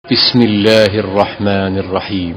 بسم الله الرحمن الرحيم.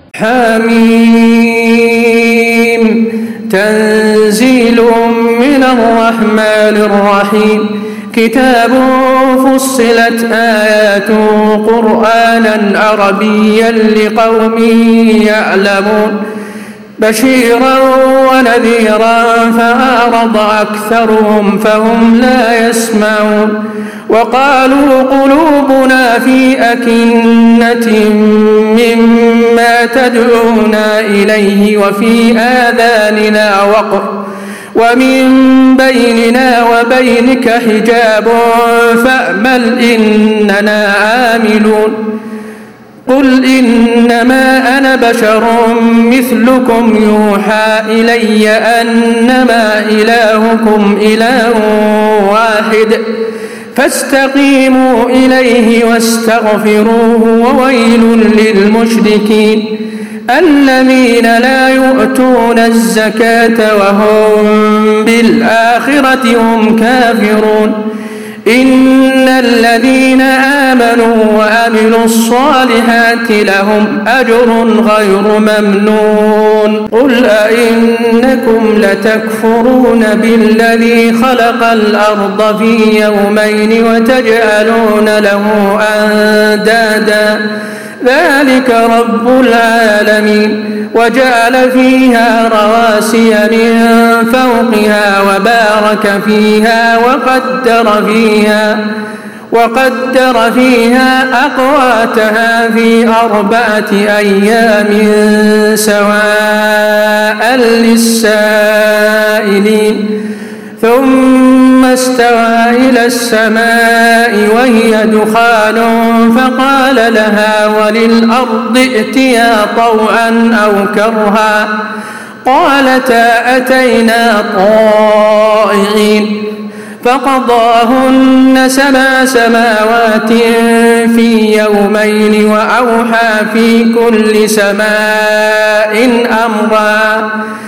حميم تنزيل من الرحمن الرحيم. كتاب فصلت آياته قرآنا عربيا لقوم يعلمون بشيرا ونذيرا فأعرض أكثرهم فهم لا يسمعون وقالوا قلوبنا في أكنة مما تدعونا إليه وفي آذاننا وقر ومن بيننا وبينك حجاب فأمل إننا عاملون. قل إنما أنا بشر مثلكم يوحى إلي أنما إلهكم إله واحد فاستقيموا إليه واستغفروه وويل للمشركين الذين لا يؤتون الزكاة وهم بالآخرة هم كافرون. إن الذين آمنوا وعملوا الصالحات لهم أجر غير ممنون. قل أئنكم لتكفرون بالذي خلق الأرض في يومين وتجعلون له أندادا ذلك رب العالمين وجعل فيها رواسي من فوقها وبارك فيها وقدر فيها أقواتها في 4 أيام سواء للسائلين ثم استوى إلى السماء وهي دخان فقال لها وللأرض ائتيا طوعا أو كرها قالتا أتينا طائعين فقضاهن 7 سماوات في يومين وأوحى في كل سماء أمرا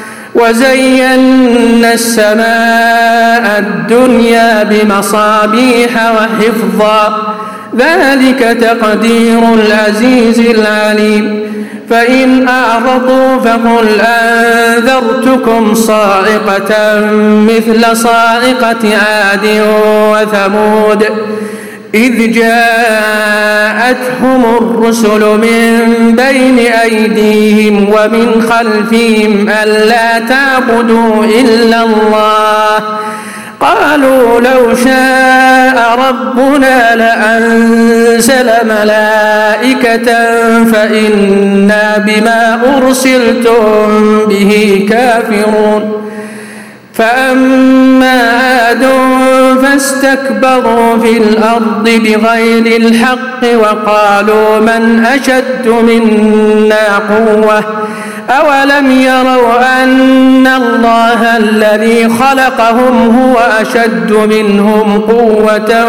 وزينا السماء الدنيا بمصابيح وحفظا ذلك تقدير العزيز العليم. فإن أعرضوا فقل أنذرتكم صاعقة مثل صاعقة عاد وثمود إذ جاءتهم الرسل من بين أيديهم ومن خلفهم ألا تعبدوا إلا الله قالوا لو شاء ربنا لأنزل ملائكة فإنا بما أرسلتم به كافرون. فأما عاد فاستكبروا في الأرض بغير الحق وقالوا من أشد منا قوة أولم يروا أن الله الذي خلقهم هو أشد منهم قوة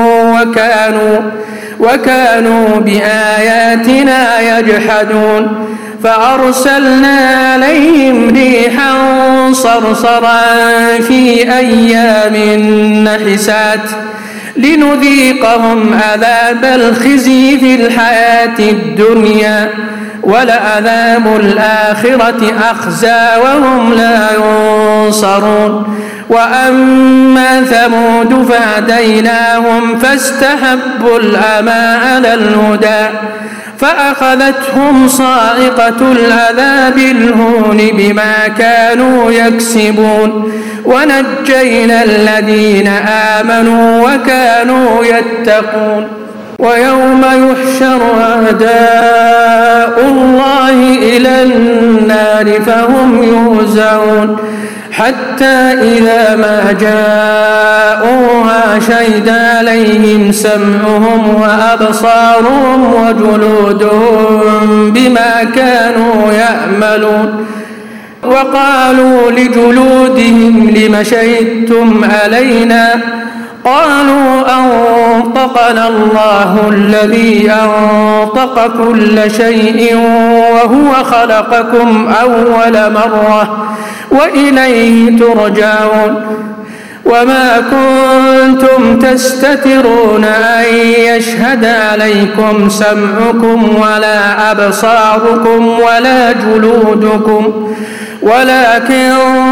وكانوا بآياتنا يجحدون. فأرسلنا عليهم ريحا صرصرا في أيام نحسات لنذيقهم عذاب الخزي في الحياة الدنيا ولعذاب الآخرة أخزى وهم لا ينصرون. وأما ثمود فهديناهم فاستحبوا العمى على الهدى فأخذتهم صاعقة العذاب الهون بما كانوا يكسبون ونجينا الذين آمنوا وكانوا يتقون. ويوم يحشر أعداء الله إلى النار فهم يوزعون حتى إذا ما جاءوها شهد عليهم سمعهم وأبصارهم وجلودهم بما كانوا يعملون. وقالوا لجلودهم لم شهدتم علينا قالوا أنطقنا الله الذي أنطق كل شيء وهو خلقكم أول مرة وإليه ترجعون. وما كنتم تستترون أن يشهد عليكم سمعكم ولا أبصاركم ولا جلودكم ولكن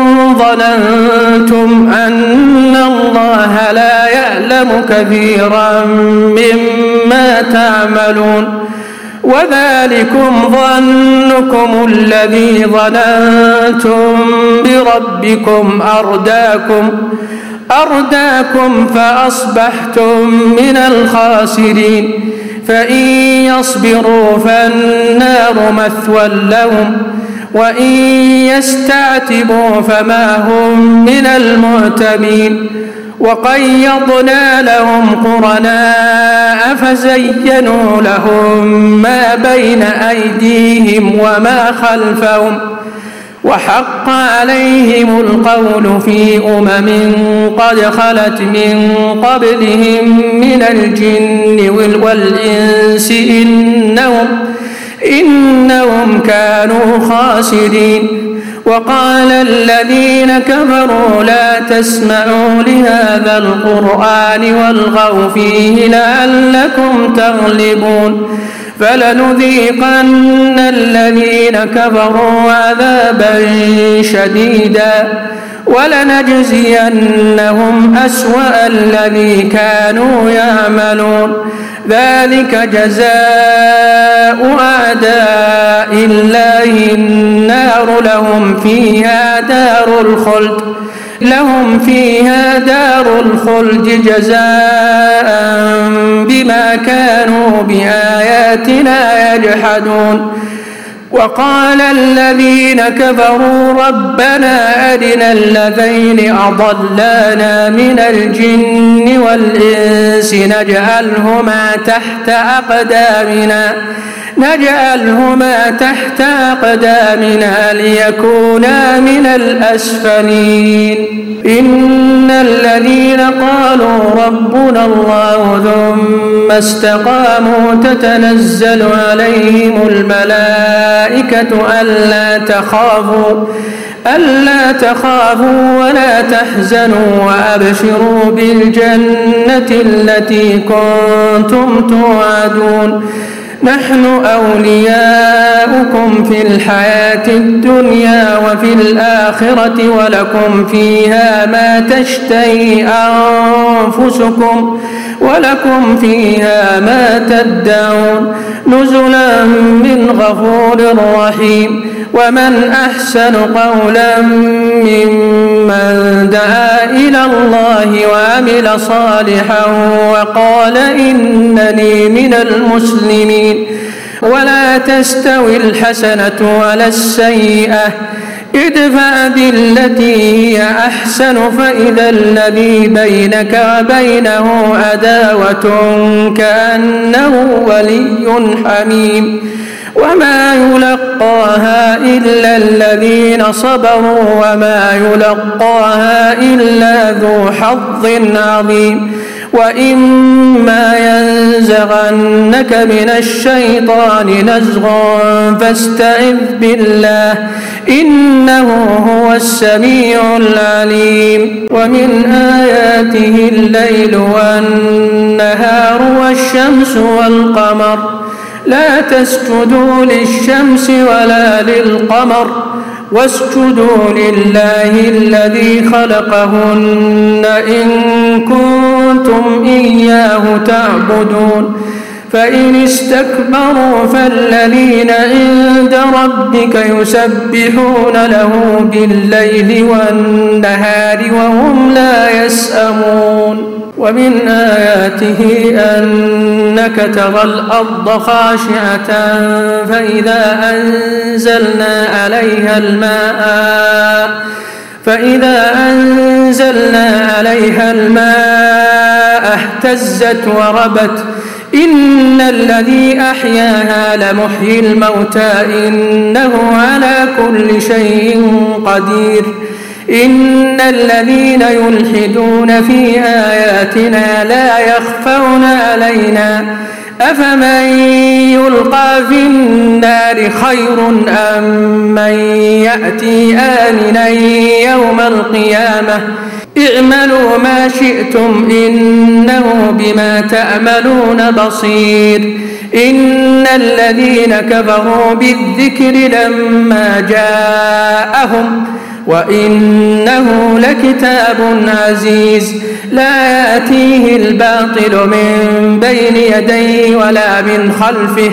ظننتم أن الله لا يعلم كثيرا مما تعملون وذلكم ظنكم الذي ظننتم بربكم أرداكم فأصبحتم من الخاسرين فإن يصبروا فالنار مثوى لهم وإن يستعتبوا فما هم من المعتبين وقيضنا لهم قرناء فزينوا لهم ما بين أيديهم وما خلفهم وحق عليهم القول في قد خلت من قبلهم من الجن والإنس إنهم كانوا خاسرين وقال الذين كفروا لا تسمعوا لهذا القرآن والغوا فيه لعلكم تغلبون فلنذيقن الذين كفروا عذابا شديدا ولنجزينهم أسوأ الذي كانوا يعملون ذلك جزاء أعداء الله النار لهم فيها دار الخلد جزاء بما كانوا بآياتنا يجحدون وقال الذين كفروا ربنا أرنا الذين أضلانا من الجن والإنس نجعلهما تحت أقدامنا ليكونا من الأسفلين إن الذين قالوا ربنا الله ثم استقاموا تتنزل عليهم الملائكة ألا تخافوا ولا تحزنوا وأبشروا بالجنة التي كنتم توعدون نحن أولياؤكم في الحياة الدنيا وفي الآخرة ولكم فيها ما تشتهي أنفسكم ولكم فيها ما تدعون نزلا من غفور رحيم ومن أحسن قولا ممن دعا إلى الله وعمل صالحا وقال إنني من المسلمين ولا تستوي الحسنة ولا السيئة ادفع بالتي هي أحسن فإذا الذي بينك وبينه عداوة كأنه ولي حميم وما يلقاها إلا الذين صبروا وما يلقاها إلا ذو حظ عظيم وإما ينزغنك من الشيطان نزغ فاستعذ بالله إنه هو السميع العليم ومن آياته الليل والنهار والشمس والقمر لا تسجدوا للشمس ولا للقمر واسجدوا لله الذي خلقهن إن كنتم إياه تعبدون فإن استكبروا فالذين عند ربك يسبحون له بالليل والنهار وهم لا يسأمون ومن آياته أنك ترى الأرض خاشعة فإذا أنزلنا عليها الماء اهتزت وربت إن الذي أحياها لمحيي الموتى إنه على كل شيء قدير إن الذين يلحدون في آياتنا لا يخفون علينا أفمن يلقى في النار خير أم من يأتي آمنا يوم القيامة اعملوا ما شئتم إنه بما تعملون بصير. إن الذين كفروا بالذكر لما جاءهم وإنه لكتاب عزيز لا يأتيه الباطل من بين يديه ولا من خلفه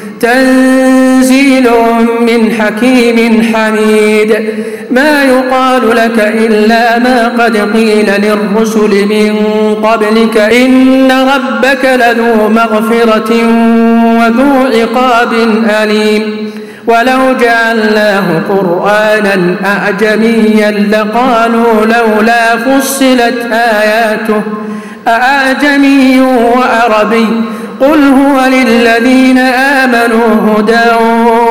تنزيل من حكيم حميد. ما يقال لك إلا ما قد قيل للرسل من قبلك إن ربك لذو مغفرة وذو عقاب أليم. ولو جعلناه قرآنا أعجميا لقالوا لولا فصلت آياته أعجمي وعربي قل هو للذين آمنوا هدى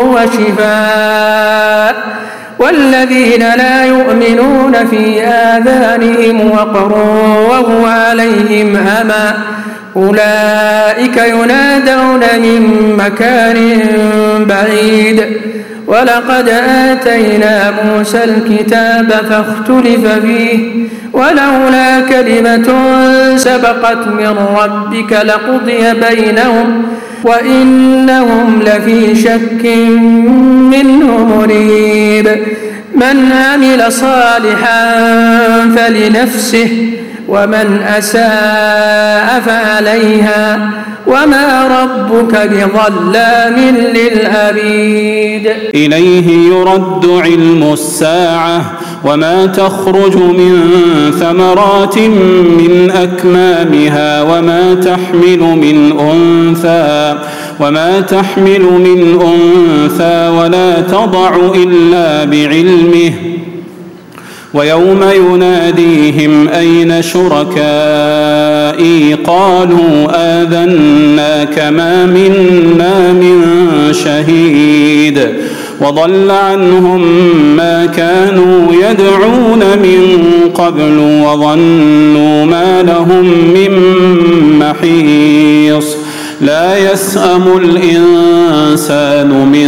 وشفاء والذين لا يؤمنون في آذانهم وقر وهو عليهم أمى أولئك ينادون من مكان بعيد. ولقد آتينا موسى الكتاب فاختلف فيه ولولا كلمة سبقت من ربك لقضي بينهم وإنهم لفي شك منه مريب. من عمل صالحا فلنفسه ومن أساء فعليها وما ربك بظلام للعبيد. إليه يرد علم الساعة وما تخرج من ثمرات من أكمامها وما تحمل من أنثى ولا تضع إلا بعلمه. ويوم يناديهم أين شركائي قالوا آذناك ما منا من شهيد وضل عنهم ما كانوا يدعون من قبل وظنوا ما لهم من محيص. لا يسأم الإنسان من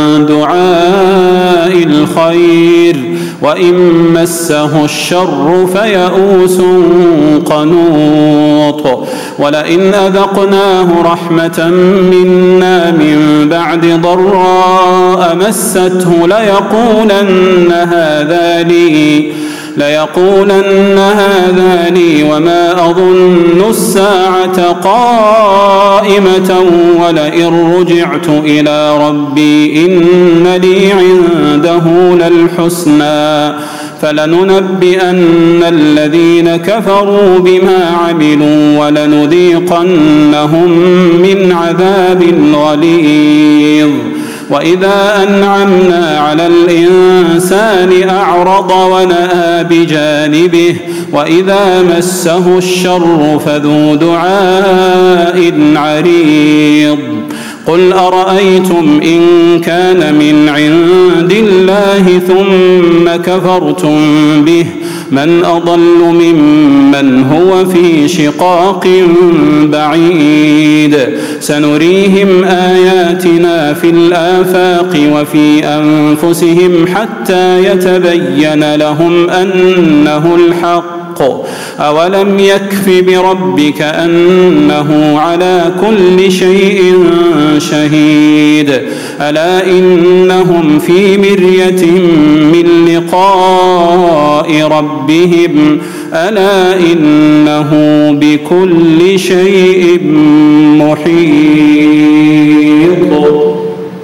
دعاء الخير وإن مسه الشر فيئوس قنوط. ولئن أذقناه رحمة منا من بعد ضراء مسته ليقولن هذا لي وما أظن الساعة قائمة ولئن رجعت إلى ربي إن لي عنده للحسنى فلننبئن الذين كفروا بما عملوا ولنذيقنهم من عذاب غليظ. وإذا أنعمنا على الإنسان أعرض ونأى بجانبه وإذا مسه الشر فذو دعاء عريض. قل أرأيتم إن كان من عند الله ثم كفرتم به من أضل ممن هو في شقاق بعيد. سنريهم آياتنا في الآفاق وفي أنفسهم حتى يتبين لهم أنه الحق. أولم يكف بربك أنه على كل شيء شهيد. ألا إنهم في مرية من لقاء ربهم ألا إنه بكل شيء محيط.